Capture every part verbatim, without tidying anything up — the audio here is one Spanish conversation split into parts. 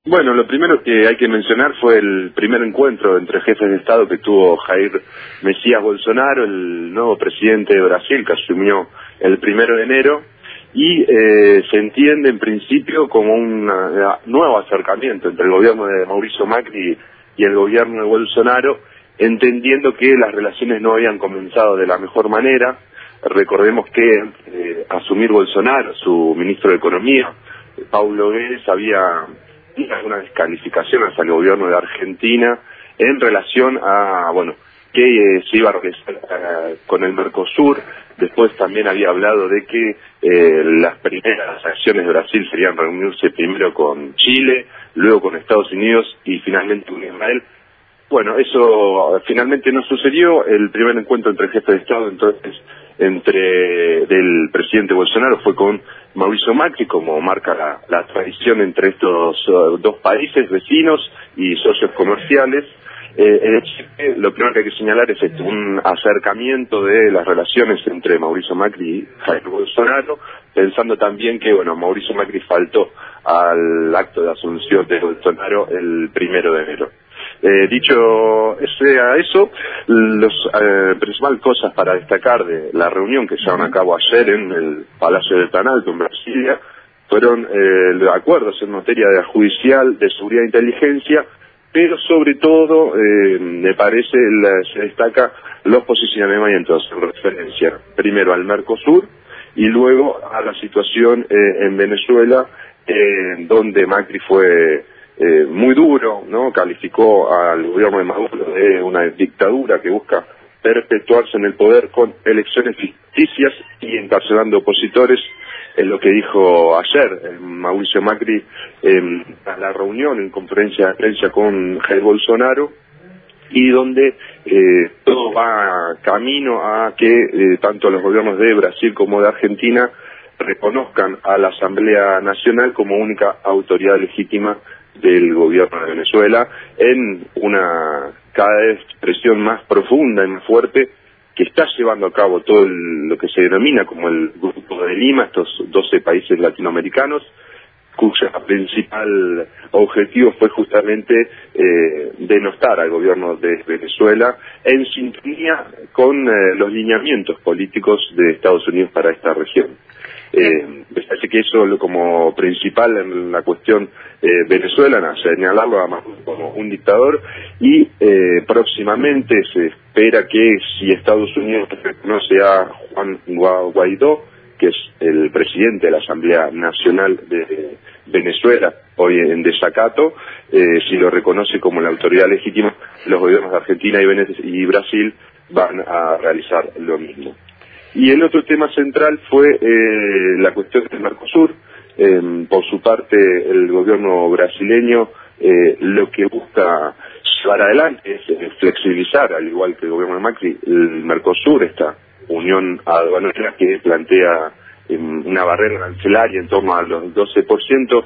Bueno, lo primero que hay que mencionar fue el primer encuentro entre jefes de Estado que tuvo Jair Mesías Bolsonaro, el nuevo presidente de Brasil, que asumió el primero de enero, y eh, se entiende en principio como un nuevo acercamiento entre el gobierno de Mauricio Macri y el gobierno de Bolsonaro, entendiendo que las relaciones no habían comenzado de la mejor manera. Recordemos que eh, asumir Bolsonaro, su ministro de Economía, Paulo Guedes, había alguna descalificación hacia el gobierno de Argentina en relación a, bueno, que eh, se iba a realizar uh, con el Mercosur. Después también había hablado de que eh, las primeras acciones de Brasil serían reunirse primero con Chile, luego con Estados Unidos y finalmente con Israel. Bueno, eso finalmente no sucedió. El primer encuentro entre jefes de Estado, entonces, entre del presidente Bolsonaro fue con Mauricio Macri, como marca la, la tradición entre estos uh, dos países vecinos y socios comerciales. Eh, eh, lo primero que hay que señalar es esto, un acercamiento de las relaciones entre Mauricio Macri y Jair Bolsonaro, pensando también que, bueno, Mauricio Macri faltó al acto de asunción de Bolsonaro el primero de enero. Eh, dicho sea eso, las eh, principales cosas para destacar de la reunión que se llevaron a cabo ayer en el Palacio del Planalto en Brasilia fueron eh, los acuerdos en materia de judicial, de seguridad e inteligencia, pero sobre todo eh, me parece la, se destaca los posicionamientos en referencia primero al Mercosur y luego a la situación eh, en Venezuela, eh, donde Macri fue Eh, muy duro, ¿no? Calificó al gobierno de Maduro de una dictadura que busca perpetuarse en el poder con elecciones ficticias y encarcelando opositores. Es lo que dijo ayer eh, Mauricio Macri en eh, la reunión, en conferencia de prensa con Jair Bolsonaro, y donde eh, todo va camino a que eh, tanto los gobiernos de Brasil como de Argentina reconozcan a la Asamblea Nacional como única autoridad legítima del gobierno de Venezuela, en una cada vez presión más profunda y más fuerte que está llevando a cabo todo el, lo que se denomina como el Grupo de Lima, estos doce países latinoamericanos, cuyo principal objetivo fue justamente eh, denostar al gobierno de Venezuela en sintonía con eh, los lineamientos políticos de Estados Unidos para esta región. Eh, me parece que eso lo como principal en la cuestión eh, venezolana, señalarlo además como un dictador, y eh, próximamente se espera que si Estados Unidos reconoce a Juan Guaidó, que es el presidente de la Asamblea Nacional de Venezuela, hoy en desacato, eh, si lo reconoce como la autoridad legítima, los gobiernos de Argentina y, Venez y Brasil van a realizar lo mismo. Y el otro tema central fue eh, la cuestión del Mercosur. Eh, por su parte, el gobierno brasileño eh, lo que busca llevar adelante es eh, flexibilizar, al igual que el gobierno de Macri, el Mercosur, esta unión aduanera que plantea eh, una barrera arancelaria en torno a los doce por ciento.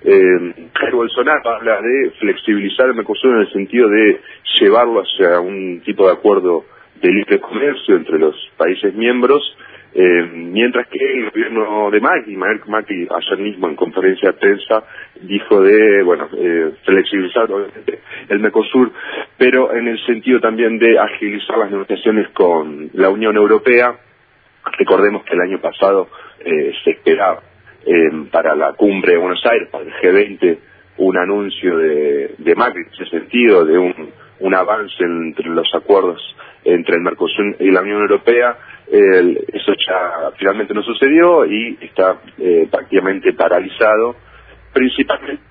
Eh, Jair Bolsonaro habla de flexibilizar el Mercosur en el sentido de llevarlo hacia un tipo de acuerdo de libre comercio entre los países miembros, eh, mientras que el gobierno de Macri, Macri ayer mismo en conferencia de prensa dijo de, bueno, eh, flexibilizar obviamente el Mercosur, pero en el sentido también de agilizar las negociaciones con la Unión Europea. Recordemos que el año pasado eh, se esperaba eh, para la cumbre de Buenos Aires, para el G veinte, un anuncio de, de Macri en ese sentido, de un, un avance entre los acuerdos entre el Mercosur y la Unión Europea. Eh, eso ya finalmente no sucedió y está eh, prácticamente paralizado, principalmente.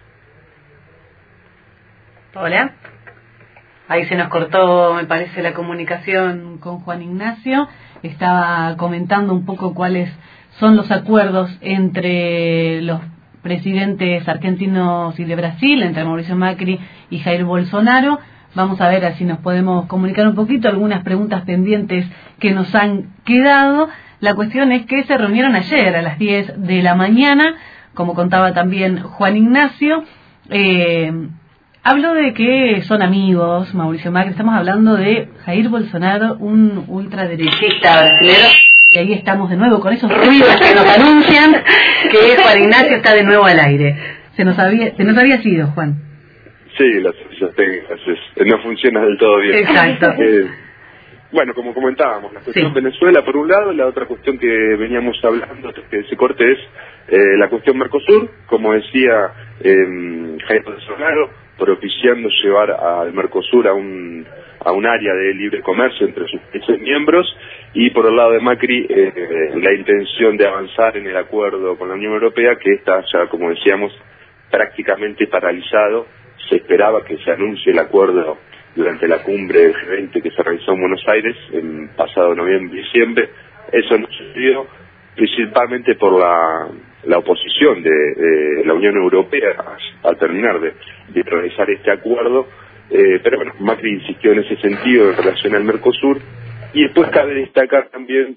Hola. Ahí se nos cortó, me parece, la comunicación con Juan Ignacio. Estaba comentando un poco cuáles son los acuerdos entre los presidentes argentinos y de Brasil, entre Mauricio Macri y Jair Bolsonaro. Vamos a ver si nos podemos comunicar un poquito, algunas preguntas pendientes que nos han quedado. La cuestión es que se reunieron ayer a las diez de la mañana, como contaba también Juan Ignacio. Eh, habló de que son amigos, Mauricio Macri, estamos hablando de Jair Bolsonaro, un ultraderechista brasileño. Y ahí estamos de nuevo con esos ruidos que nos anuncian que Juan Ignacio está de nuevo al aire. Se nos había, se nos había sido, Juan. Sí, las servicios técnicas es, no funcionan del todo bien. Exacto. Eh, bueno, como comentábamos, la cuestión sí. Venezuela por un lado, la otra cuestión que veníamos hablando antes que se corte es eh, la cuestión Mercosur, como decía eh, Jair Bolsonaro, propiciando llevar al Mercosur a un a un área de libre comercio entre sus países miembros, y por el lado de Macri eh, la intención de avanzar en el acuerdo con la Unión Europea, que está ya, como decíamos, prácticamente paralizado. Se esperaba que se anuncie el acuerdo durante la cumbre del G veinte que se realizó en Buenos Aires en pasado noviembre y diciembre. Eso no sucedió, principalmente por la, la oposición de, de la Unión Europea a, a terminar de, de realizar este acuerdo. Eh, pero bueno, Macri insistió en ese sentido en relación al Mercosur, y después cabe destacar también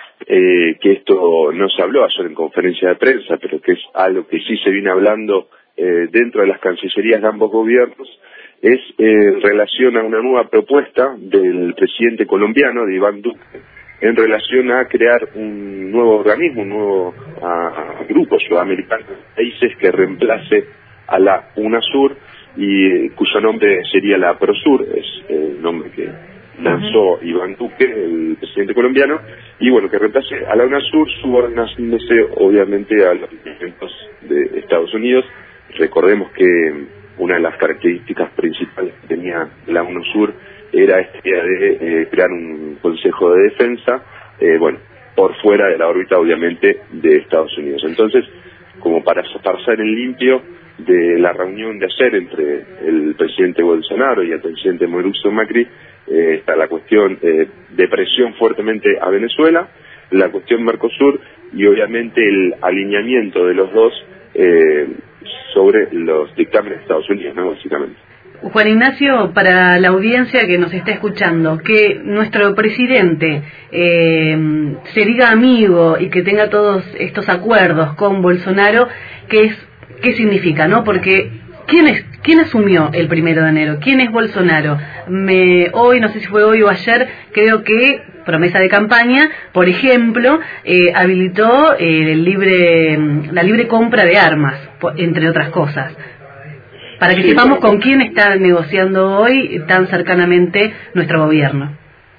eh, que esto no se habló ayer en conferencia de prensa, pero que es algo que sí se viene hablando eh, dentro de las cancillerías de ambos gobiernos, es eh, en relación a una nueva propuesta del presidente colombiano, de Iván Duque, en relación a crear un nuevo organismo, un nuevo a, a grupo sudamericano de países que reemplace a la UNASUR, y cuyo nombre sería la PROSUR, es el nombre que lanzó uh-huh. Iván Duque, el presidente colombiano, y bueno, que reemplace a la UNASUR, subordinándose obviamente a los lineamientos de Estados Unidos. Recordemos que una de las características principales que tenía la UNASUR era esta idea de eh, crear un consejo de defensa, eh, bueno, por fuera de la órbita obviamente de Estados Unidos. Entonces, como para pasar en limpio de la reunión de ayer entre el presidente Bolsonaro y el presidente Mauricio Macri, eh, está la cuestión eh, de presión fuertemente a Venezuela, la cuestión Mercosur y obviamente el alineamiento de los dos eh, sobre los dictámenes de Estados Unidos, ¿no? Básicamente. Juan Ignacio, para la audiencia que nos está escuchando, que nuestro presidente eh, se diga amigo y que tenga todos estos acuerdos con Bolsonaro, ¿qué es ¿Qué significa, no? Porque ¿quién es, quién asumió el primero de enero? ¿Quién es Bolsonaro? Me, hoy, no sé si fue hoy o ayer, creo que promesa de campaña, por ejemplo, eh, habilitó eh, el libre, la libre compra de armas, entre otras cosas. Para que sí, sepamos con quién está negociando hoy tan cercanamente nuestro gobierno.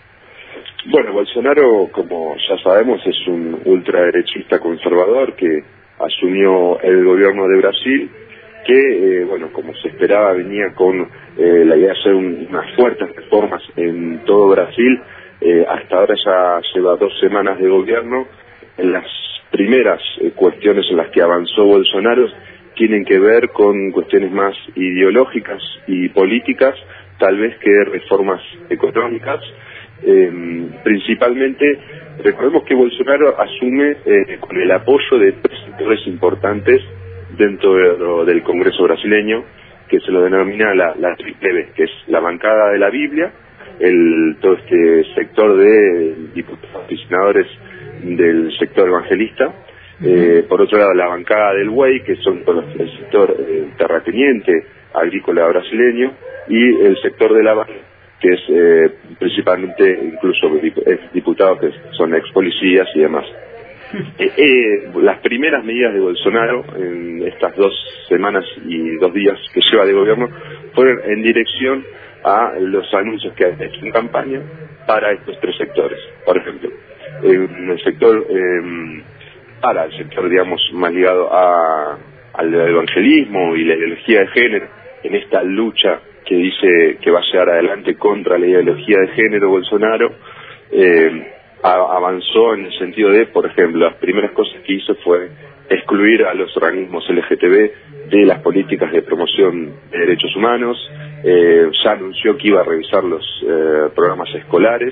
Bueno, Bolsonaro, como ya sabemos, es un ultraderechista conservador que asumió el gobierno de Brasil, que, eh, bueno, como se esperaba, venía con eh, la idea de hacer un, unas fuertes reformas en todo Brasil. Eh, hasta ahora ya lleva dos semanas de gobierno. En las primeras eh, cuestiones en las que avanzó Bolsonaro tienen que ver con cuestiones más ideológicas y políticas, tal vez que reformas económicas. Eh, principalmente, recordemos que Bolsonaro asume eh, con el apoyo de tres sectores importantes dentro de, del Congreso brasileño, que se lo denomina la, la triple B, que es la bancada de la Biblia, el todo este sector de diputados y senadores del sector evangelista, eh, por otro lado la bancada del B U E I, que son todos los, el sector eh, terrateniente agrícola brasileño, y el sector de la Banda, que es eh, principalmente incluso diputados que son ex policías y demás. Eh, eh, las primeras medidas de Bolsonaro en estas dos semanas y dos días que lleva de gobierno fueron en dirección a los anuncios que ha hecho en campaña para estos tres sectores. Por ejemplo, en el sector eh, para el sector, digamos, más ligado a, al evangelismo y la ideología de género, en esta lucha que dice que va a llevar adelante contra la ideología de género Bolsonaro, eh, a, avanzó en el sentido de, por ejemplo, las primeras cosas que hizo fue excluir a los organismos L G T B de las políticas de promoción de derechos humanos. Eh, ya anunció que iba a revisar los eh, programas escolares.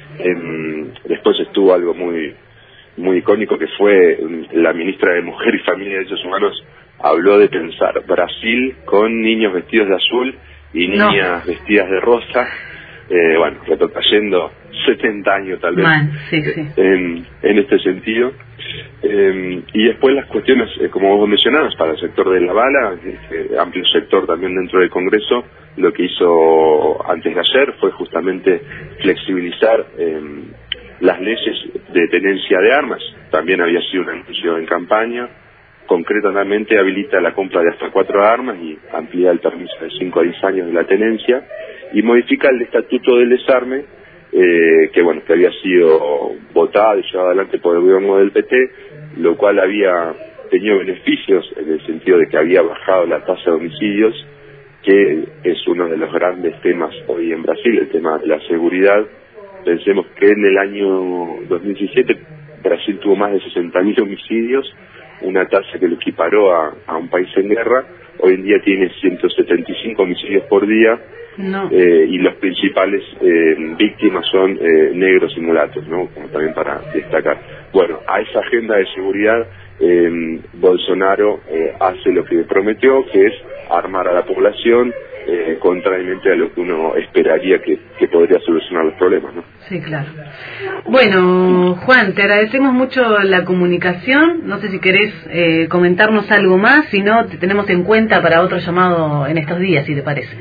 Eh, después estuvo algo muy muy icónico, que fue la ministra de Mujer y Familia y Derechos Humanos habló de pensar Brasil con niños vestidos de azul y niñas no. vestidas de rosa. Eh, bueno, retrocayendo setenta años tal vez Man, sí, sí. En, en este sentido. Eh, y después las cuestiones, eh, como vos mencionabas, para el sector de la bala, este amplio sector también dentro del Congreso, lo que hizo antes de ayer fue justamente flexibilizar eh, las leyes de tenencia de armas. También había sido un anuncio en campaña. concretamente habilita la compra de hasta cuatro armas y amplía el permiso de cinco a diez años de la tenencia, y modifica el estatuto del desarme, eh, que bueno, que había sido votado y llevado adelante por el gobierno del P T, lo cual había tenido beneficios en el sentido de que había bajado la tasa de homicidios, que es uno de los grandes temas hoy en Brasil, el tema de la seguridad. Pensemos que en el año dos mil diecisiete Brasil tuvo más de sesenta mil homicidios, una tasa que lo equiparó a, a un país en guerra. Hoy en día tiene ciento setenta y cinco homicidios por día, no. eh, y los principales eh, víctimas son eh, negros y mulatos, ¿no? Como también para destacar. Bueno, a esa agenda de seguridad eh, Bolsonaro eh, hace lo que prometió, que es armar a la población, eh, contrariamente a lo que uno esperaría que, que podría solucionar los problemas, ¿no? Sí, claro. Bueno, Juan, te agradecemos mucho la comunicación. No sé si querés eh, comentarnos algo más, si no, te tenemos en cuenta para otro llamado en estos días, si te parece.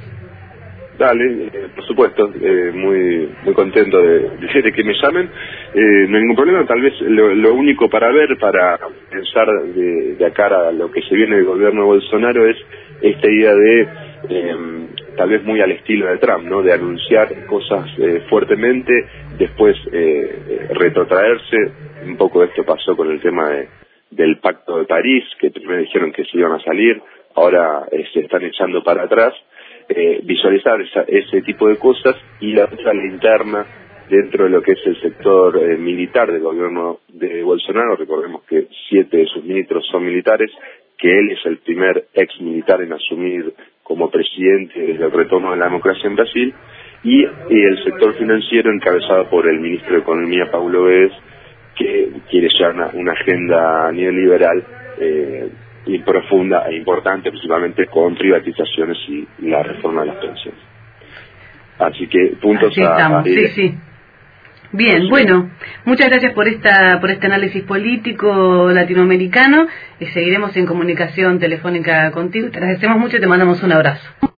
Dale, eh, por supuesto, eh, muy muy contento de, de, de que me llamen. Eh, no hay ningún problema, tal vez lo, lo único para ver, para pensar de, de acá a lo que se viene del gobierno de Bolsonaro es esta idea de, eh, tal vez muy al estilo de Trump, ¿no? De anunciar cosas eh, fuertemente, después eh, retrotraerse. Un poco esto pasó con el tema de, del Pacto de París, que primero dijeron que se iban a salir, ahora eh, se están echando para atrás. Eh, visualizar esa, ese tipo de cosas, y la otra, la interna, dentro de lo que es el sector eh, militar del gobierno de Bolsonaro. Recordemos que siete de sus ministros son militares, que él es el primer ex militar en asumir como presidente desde el retorno de la democracia en Brasil, y, y el sector financiero encabezado por el ministro de Economía, Paulo Guedes, que quiere ya una, una agenda neoliberal eh, y profunda e importante, principalmente con privatizaciones y la reforma de las pensiones. Así que puntos Así a, estamos. a sí, sí. Bien, sí. Bueno, muchas gracias por esta por este análisis político latinoamericano. Y seguiremos en comunicación telefónica contigo. Te agradecemos mucho y te mandamos un abrazo.